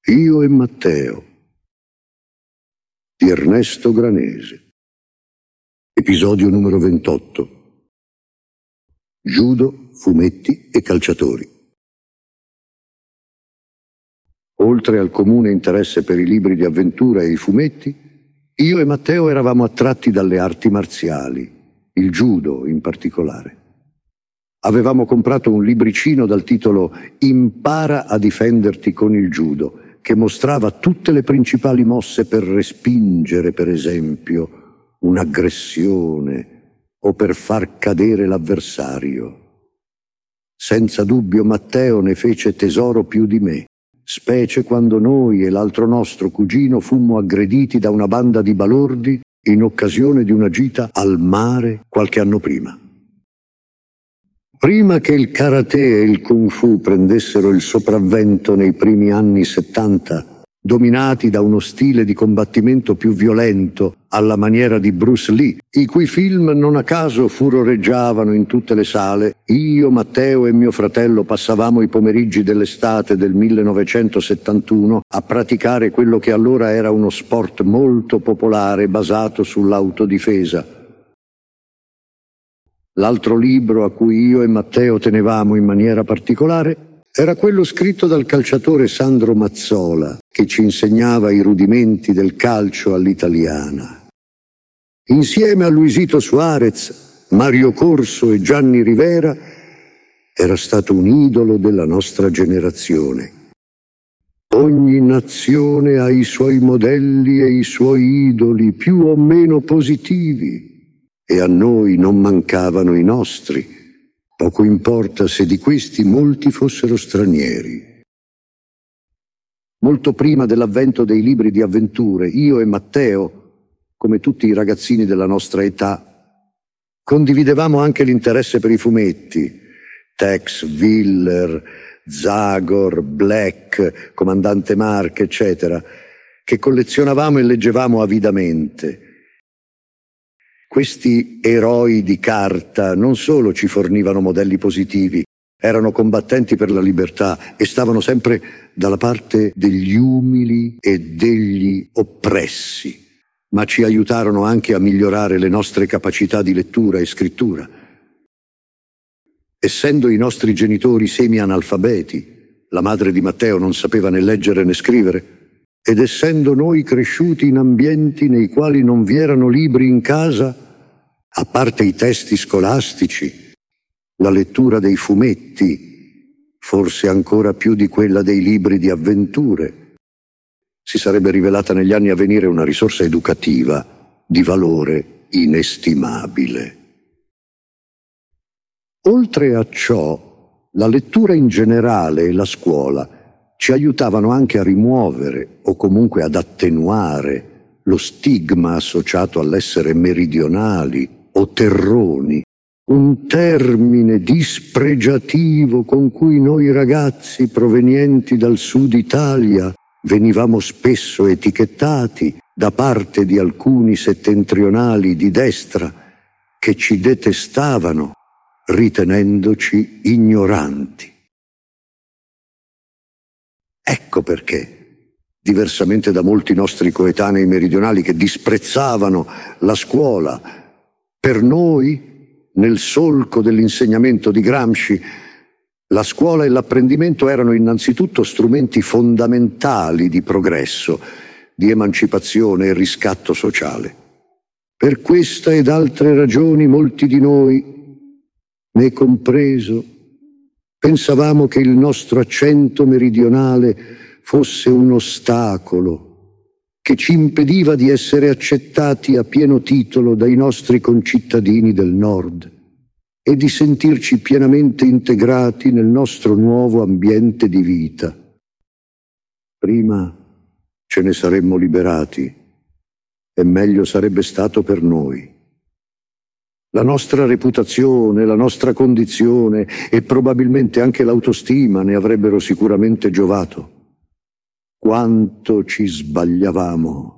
Io e Matteo di Ernesto Granese. Episodio numero 28. Judo, fumetti e calciatori. Oltre al comune interesse per i libri di avventura e i fumetti, io e Matteo eravamo attratti dalle arti marziali, il judo in particolare. Avevamo comprato un libricino dal titolo Impara a difenderti con il judo, che mostrava tutte le principali mosse per respingere, per esempio, un'aggressione o per far cadere l'avversario. Senza dubbio Matteo ne fece tesoro più di me, specie quando noi e l'altro nostro cugino fummo aggrediti da una banda di balordi in occasione di una gita al mare qualche anno prima. Prima che il karate e il kung fu prendessero il sopravvento nei primi anni 70, dominati da uno stile di combattimento più violento alla maniera di Bruce Lee, i cui film non a caso furoreggiavano in tutte le sale, io, Matteo e mio fratello passavamo i pomeriggi dell'estate del 1971 a praticare quello che allora era uno sport molto popolare basato sull'autodifesa. L'altro libro a cui io e Matteo tenevamo in maniera particolare era quello scritto dal calciatore Sandro Mazzola, che ci insegnava i rudimenti del calcio all'italiana. Insieme a Luisito Suarez, Mario Corso e Gianni Rivera, era stato un idolo della nostra generazione. Ogni nazione ha i suoi modelli e i suoi idoli più o meno positivi. E a noi non mancavano i nostri, poco importa se di questi molti fossero stranieri. Molto prima dell'avvento dei libri di avventure, io e Matteo, come tutti i ragazzini della nostra età, condividevamo anche l'interesse per i fumetti, Tex, Willer, Zagor, Black, Comandante Mark, eccetera, che collezionavamo e leggevamo avidamente. Questi eroi di carta non solo ci fornivano modelli positivi, erano combattenti per la libertà e stavano sempre dalla parte degli umili e degli oppressi, ma ci aiutarono anche a migliorare le nostre capacità di lettura e scrittura. Essendo i nostri genitori semi-analfabeti, la madre di Matteo non sapeva né leggere né scrivere, ed essendo noi cresciuti in ambienti nei quali non vi erano libri in casa, a parte i testi scolastici, la lettura dei fumetti, forse ancora più di quella dei libri di avventure, si sarebbe rivelata negli anni a venire una risorsa educativa di valore inestimabile. Oltre a ciò, la lettura in generale e la scuola ci aiutavano anche a rimuovere o comunque ad attenuare lo stigma associato all'essere meridionali o terroni, un termine dispregiativo con cui noi ragazzi provenienti dal sud Italia venivamo spesso etichettati da parte di alcuni settentrionali di destra che ci detestavano ritenendoci ignoranti. Ecco perché, diversamente da molti nostri coetanei meridionali che disprezzavano la scuola, per noi, nel solco dell'insegnamento di Gramsci, la scuola e l'apprendimento erano innanzitutto strumenti fondamentali di progresso, di emancipazione e riscatto sociale. Per questa ed altre ragioni molti di noi, me compreso, pensavamo che il nostro accento meridionale fosse un ostacolo che ci impediva di essere accettati a pieno titolo dai nostri concittadini del Nord e di sentirci pienamente integrati nel nostro nuovo ambiente di vita. Prima ce ne saremmo liberati e meglio sarebbe stato per noi. La nostra reputazione, la nostra condizione e probabilmente anche l'autostima ne avrebbero sicuramente giovato. Quanto ci sbagliavamo.